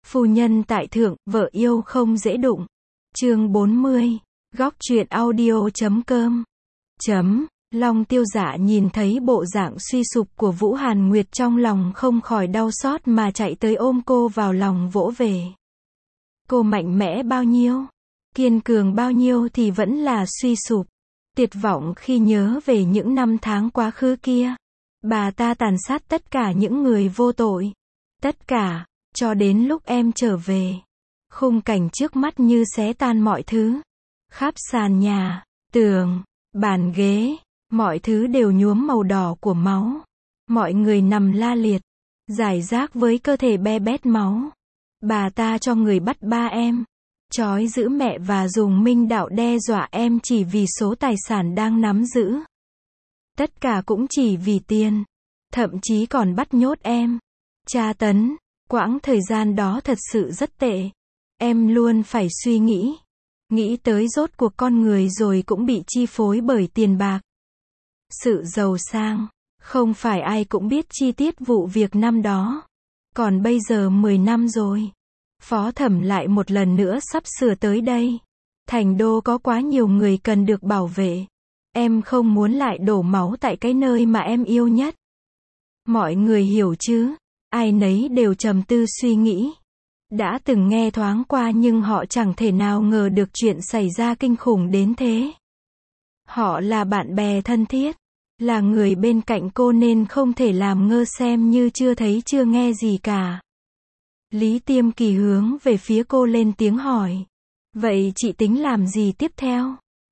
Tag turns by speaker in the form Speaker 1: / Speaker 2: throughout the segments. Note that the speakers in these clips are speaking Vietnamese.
Speaker 1: Phu nhân tại thượng, vợ yêu không dễ đụng. Chương 40. Góc truyện audio.com. Long Tiêu Dạ nhìn thấy bộ dạng suy sụp của Vũ Hàn Nguyệt trong lòng không khỏi đau xót mà chạy tới ôm cô vào lòng vỗ về. Cô mạnh mẽ bao nhiêu, kiên cường bao nhiêu thì vẫn là suy sụp, tuyệt vọng khi nhớ về những năm tháng quá khứ kia. Bà ta tàn sát tất cả những người vô tội. Tất cả, cho đến lúc em trở về. Khung cảnh trước mắt như xé tan mọi thứ. Khắp sàn nhà, tường, bàn ghế, mọi thứ đều nhuốm màu đỏ của máu. Mọi người nằm la liệt, rải rác với cơ thể be bét máu. Bà ta cho người bắt ba em, trói giữ mẹ và dùng minh đạo đe dọa em chỉ vì số tài sản đang nắm giữ. Tất cả cũng chỉ vì tiền. Thậm chí còn bắt nhốt em. Tra tấn. Quãng thời gian đó thật sự rất tệ. Em luôn phải suy nghĩ. Nghĩ tới rốt cuộc con người rồi cũng bị chi phối bởi tiền bạc. Sự giàu sang. Không phải ai cũng biết chi tiết vụ việc năm đó. Còn bây giờ 10 năm rồi. Phó Thẩm lại một lần nữa sắp sửa tới đây. Thành đô có quá nhiều người cần được bảo vệ. Em không muốn lại đổ máu tại cái nơi mà em yêu nhất. Mọi người hiểu chứ? Ai nấy đều trầm tư suy nghĩ. Đã từng nghe thoáng qua nhưng họ chẳng thể nào ngờ được chuyện xảy ra kinh khủng đến thế. Họ là bạn bè thân thiết, là người bên cạnh cô nên không thể làm ngơ xem như chưa thấy chưa nghe gì cả. Lý Tiêm Kỳ hướng về phía cô lên tiếng hỏi. Vậy chị tính làm gì tiếp theo?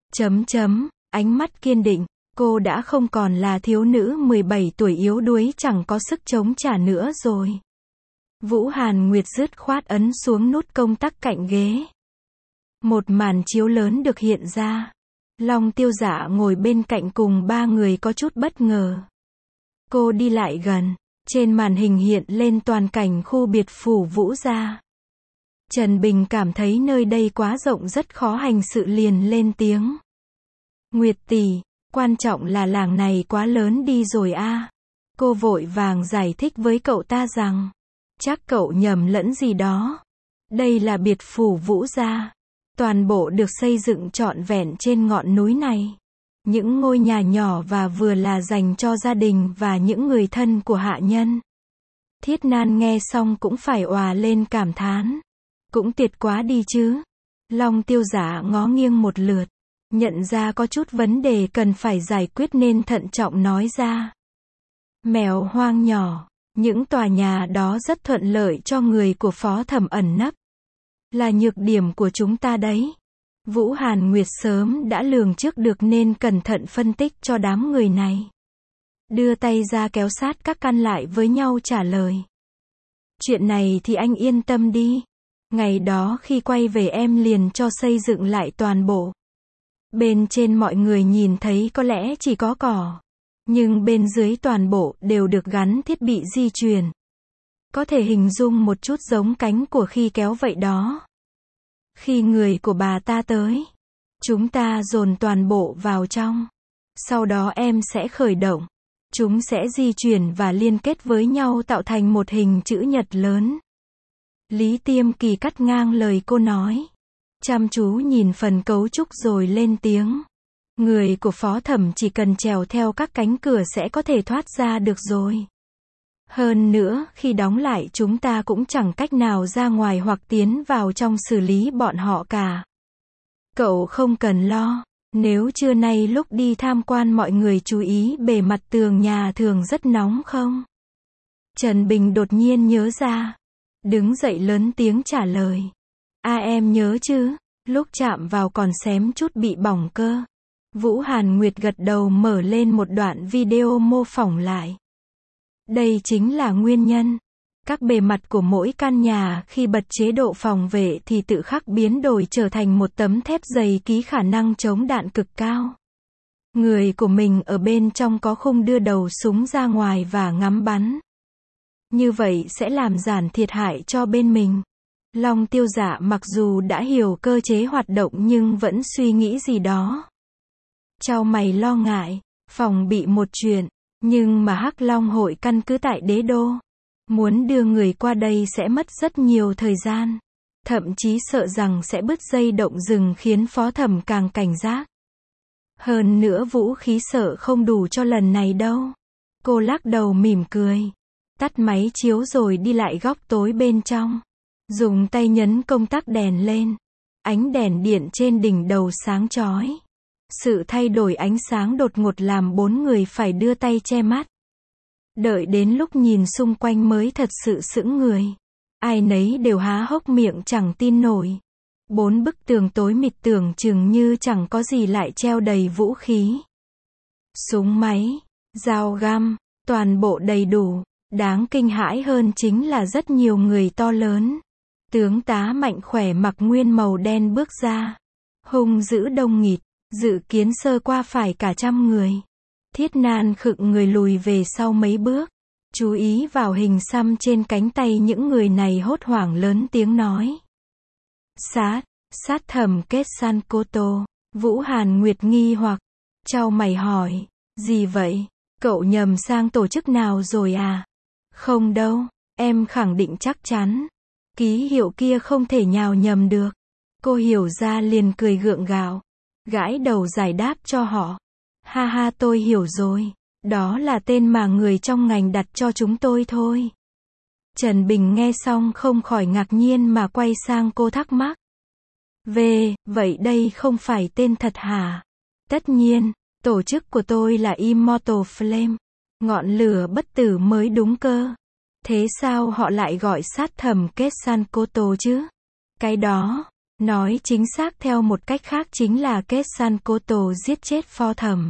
Speaker 1: Ánh mắt kiên định, cô đã không còn là thiếu nữ 17 tuổi yếu đuối chẳng có sức chống trả nữa rồi. Vũ Hàn Nguyệt dứt khoát ấn xuống nút công tắc cạnh ghế. Một màn chiếu lớn được hiện ra. Long Tiêu Dạ ngồi bên cạnh cùng ba người có chút bất ngờ. Cô đi lại gần. Trên màn hình hiện lên toàn cảnh khu biệt phủ Vũ gia. Trần Bình cảm thấy nơi đây quá rộng rất khó hành sự liền lên tiếng. Nguyệt tỷ, quan trọng là làng này quá lớn đi rồi a. Cô vội vàng giải thích với cậu ta rằng, chắc cậu nhầm lẫn gì đó. Đây là biệt phủ Vũ gia. Toàn bộ được xây dựng trọn vẹn trên ngọn núi này. Những ngôi nhà nhỏ và vừa là dành cho gia đình và những người thân của hạ nhân. Thiết Nan nghe xong cũng phải òa lên cảm thán. Cũng tuyệt quá đi chứ. Long Tiêu Dạ ngó nghiêng một lượt. Nhận ra có chút vấn đề cần phải giải quyết nên thận trọng nói ra. Mèo hoang nhỏ. Những tòa nhà đó rất thuận lợi cho người của Phó Thẩm ẩn nấp. Là nhược điểm của chúng ta đấy. Vũ Hàn Nguyệt sớm đã lường trước được nên cẩn thận phân tích cho đám người này. Đưa tay ra kéo sát các căn lại với nhau trả lời. Chuyện này thì anh yên tâm đi. Ngày đó khi quay về em liền cho xây dựng lại toàn bộ. Bên trên mọi người nhìn thấy có lẽ chỉ có cỏ. Nhưng bên dưới toàn bộ đều được gắn thiết bị di truyền. Có thể hình dung một chút giống cánh của khi kéo vậy đó. Khi người của bà ta tới, chúng ta dồn toàn bộ vào trong. Sau đó em sẽ khởi động. Chúng sẽ di chuyển và liên kết với nhau tạo thành một hình chữ nhật lớn. Lý Tiêm Kỳ cắt ngang lời cô nói. Chăm chú nhìn phần cấu trúc rồi lên tiếng. Người của Phó Thẩm chỉ cần trèo theo các cánh cửa sẽ có thể thoát ra được rồi. Hơn nữa, khi đóng lại chúng ta cũng chẳng cách nào ra ngoài hoặc tiến vào trong xử lý bọn họ cả. Cậu không cần lo, nếu trưa nay lúc đi tham quan mọi người chú ý bề mặt tường nhà thường rất nóng không? Trần Bình đột nhiên nhớ ra. Đứng dậy lớn tiếng trả lời. Em nhớ chứ, lúc chạm vào còn xém chút bị bỏng cơ. Vũ Hàn Nguyệt gật đầu mở lên một đoạn video mô phỏng lại. Đây chính là nguyên nhân. Các bề mặt của mỗi căn nhà khi bật chế độ phòng vệ thì tự khắc biến đổi trở thành một tấm thép dày ký khả năng chống đạn cực cao. Người của mình ở bên trong có khung đưa đầu súng ra ngoài và ngắm bắn. Như vậy sẽ làm giảm thiệt hại cho bên mình. Long Tiêu Dạ mặc dù đã hiểu cơ chế hoạt động nhưng vẫn suy nghĩ gì đó. Chau mày lo ngại, phòng bị một chuyện. Nhưng mà Hắc Long hội căn cứ tại Đế Đô. Muốn đưa người qua đây sẽ mất rất nhiều thời gian. Thậm chí sợ rằng sẽ bứt dây động rừng khiến Phó Thẩm càng cảnh giác. Hơn nữa vũ khí sợ không đủ cho lần này đâu. Cô lắc đầu mỉm cười. Tắt máy chiếu rồi đi lại góc tối bên trong. Dùng tay nhấn công tắc đèn lên. Ánh đèn điện trên đỉnh đầu sáng chói. Sự thay đổi ánh sáng đột ngột làm 4 người phải đưa tay che mắt. Đợi đến lúc nhìn xung quanh mới thật sự sững người. Ai nấy đều há hốc miệng chẳng tin nổi. 4 bức tường tối mịt tưởng chừng như chẳng có gì lại treo đầy vũ khí. Súng máy, dao găm, toàn bộ đầy đủ. Đáng kinh hãi hơn chính là rất nhiều người to lớn. Tướng tá mạnh khỏe mặc nguyên màu đen bước ra. Hung dữ đông nghịt, dự kiến sơ qua phải cả 100 người. Thiết Nan khựng người lùi về sau mấy bước. Chú ý vào hình xăm trên cánh tay những người này hốt hoảng lớn tiếng nói. Sát Thẩm Quetzalcoatl. Vũ Hàn Nguyệt nghi hoặc. Chau mày hỏi. Gì vậy? Cậu nhầm sang tổ chức nào rồi à? Không đâu, em khẳng định chắc chắn. Ký hiệu kia không thể nhào nhầm được. Cô hiểu ra liền cười gượng gạo. Gãi đầu giải đáp cho họ. Ha ha, tôi hiểu rồi. Đó là tên mà người trong ngành đặt cho chúng tôi thôi. Trần Bình nghe xong không khỏi ngạc nhiên mà quay sang cô thắc mắc. Vậy đây không phải tên thật hả? Tất nhiên, tổ chức của tôi là Immortal Flame. Ngọn lửa bất tử mới đúng cơ. Thế sao họ lại gọi sát thẩm Quetzalcoatl chứ? Cái đó, nói chính xác theo một cách khác chính là Quetzalcoatl giết chết Phó Thẩm.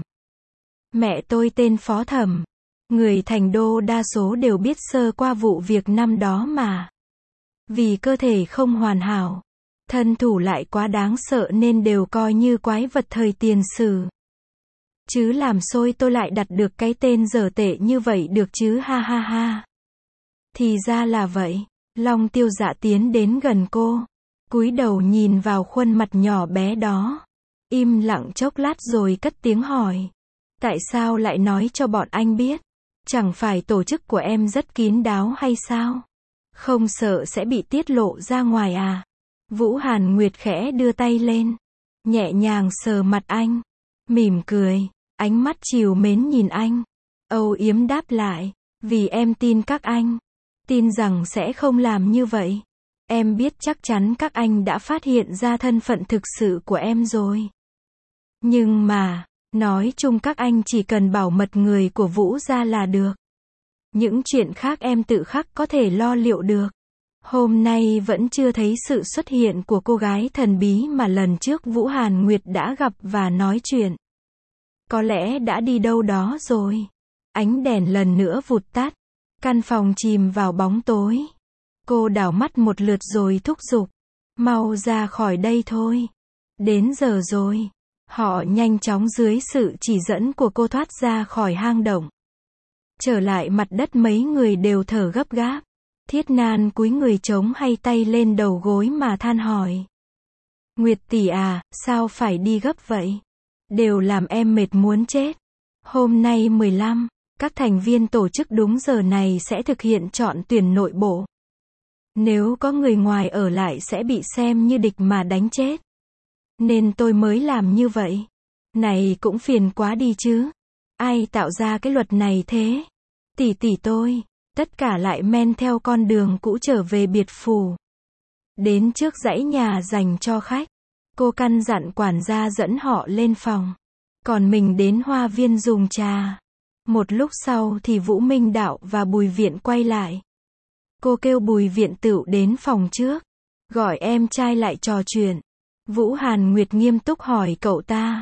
Speaker 1: Mẹ tôi tên Phó Thẩm. Người thành đô đa số đều biết sơ qua vụ việc năm đó mà. Vì cơ thể không hoàn hảo, thân thủ lại quá đáng sợ nên đều coi như quái vật thời tiền sử. Chứ làm xôi tôi lại đặt được cái tên dở tệ như vậy được chứ, ha ha ha. Thì ra là vậy. Long Tiêu Dạ tiến đến gần cô, cúi đầu nhìn vào khuôn mặt nhỏ bé đó. Im lặng chốc lát rồi cất tiếng hỏi. Tại sao lại nói cho bọn anh biết? Chẳng phải tổ chức của em rất kín đáo hay sao? Không sợ sẽ bị tiết lộ ra ngoài à? Vũ Hàn Nguyệt khẽ đưa tay lên, nhẹ nhàng sờ mặt anh, mỉm cười, ánh mắt trìu mến nhìn anh. Âu yếm đáp lại, vì em tin các anh. Tin rằng sẽ không làm như vậy. Em biết chắc chắn các anh đã phát hiện ra thân phận thực sự của em rồi. Nhưng mà, nói chung các anh chỉ cần bảo mật người của Vũ ra là được. Những chuyện khác em tự khắc có thể lo liệu được. Hôm nay vẫn chưa thấy sự xuất hiện của cô gái thần bí mà lần trước Vũ Hàn Nguyệt đã gặp và nói chuyện. Có lẽ đã đi đâu đó rồi. Ánh đèn lần nữa vụt tắt. Căn phòng chìm vào bóng tối. Cô đảo mắt một lượt rồi thúc giục. Mau ra khỏi đây thôi. Đến giờ rồi. Họ nhanh chóng dưới sự chỉ dẫn của cô thoát ra khỏi hang động. Trở lại mặt đất mấy người đều thở gấp gáp. Thiết Nan cúi người chống hai tay lên đầu gối mà than hỏi. Nguyệt tỷ à, sao phải đi gấp vậy? Đều làm em mệt muốn chết. Hôm nay 15, các thành viên tổ chức đúng giờ này sẽ thực hiện chọn tuyển nội bộ. Nếu có người ngoài ở lại sẽ bị xem như địch mà đánh chết. Nên tôi mới làm như vậy. Này cũng phiền quá đi chứ. Ai tạo ra cái luật này thế? Tỷ tôi. Tất cả lại men theo con đường cũ trở về biệt phủ. Đến trước dãy nhà dành cho khách. Cô căn dặn quản gia dẫn họ lên phòng. Còn mình đến hoa viên dùng trà. Một lúc sau thì Vũ Minh Đạo và Bùi Viện quay lại. Cô kêu Bùi Viện Tửu đến phòng trước. Gọi em trai lại trò chuyện. Vũ Hàn Nguyệt nghiêm túc hỏi cậu ta.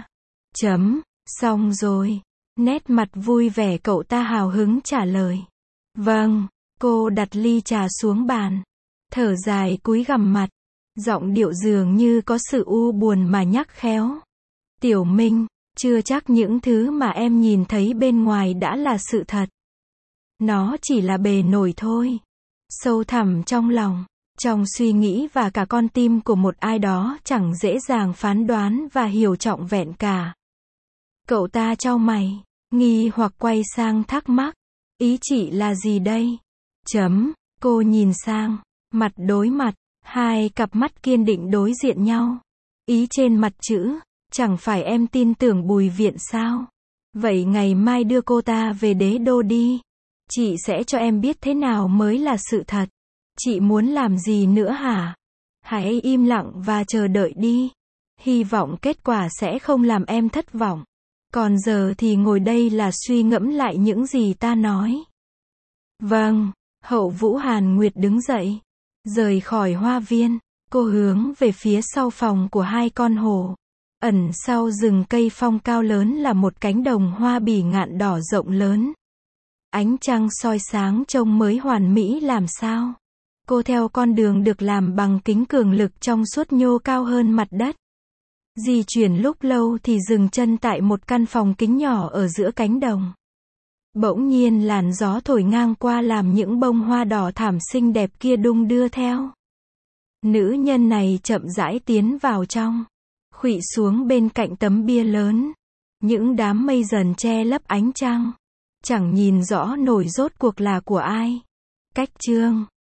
Speaker 1: Xong rồi. Nét mặt vui vẻ cậu ta hào hứng trả lời. Vâng. Cô đặt ly trà xuống bàn. Thở dài cúi gằm mặt. Giọng điệu dường như có sự u buồn mà nhắc khéo. Tiểu Minh, chưa chắc những thứ mà em nhìn thấy bên ngoài đã là sự thật. Nó chỉ là bề nổi thôi. Sâu thẳm trong lòng, trong suy nghĩ và cả con tim của một ai đó chẳng dễ dàng phán đoán và hiểu trọn vẹn cả. Cậu ta chau mày, nghi hoặc quay sang thắc mắc. Ý chị là gì đây? Cô nhìn sang, mặt đối mặt, hai cặp mắt kiên định đối diện nhau. Ý trên mặt chữ, chẳng phải em tin tưởng Bùi Viện sao? Vậy ngày mai đưa cô ta về đế đô đi. Chị sẽ cho em biết thế nào mới là sự thật. Chị muốn làm gì nữa hả? Hãy im lặng và chờ đợi đi. Hy vọng kết quả sẽ không làm em thất vọng. Còn giờ thì ngồi đây là suy ngẫm lại những gì ta nói. Vâng, Hậu Vũ Hàn Nguyệt đứng dậy. Rời khỏi hoa viên, cô hướng về phía sau phòng của hai con hổ. Ẩn sau rừng cây phong cao lớn là một cánh đồng hoa bỉ ngạn đỏ rộng lớn. Ánh trăng soi sáng trông mới hoàn mỹ làm sao. Cô theo con đường được làm bằng kính cường lực trong suốt nhô cao hơn mặt đất. Di chuyển lúc lâu thì dừng chân tại một căn phòng kính nhỏ ở giữa cánh đồng. Bỗng nhiên làn gió thổi ngang qua làm những bông hoa đỏ thẳm xinh đẹp kia đung đưa theo. Nữ nhân này chậm rãi tiến vào trong, khuỵu xuống bên cạnh tấm bia lớn. Những đám mây dần che lấp ánh trăng. Chẳng nhìn rõ nổi rốt cuộc là của ai. Cách chương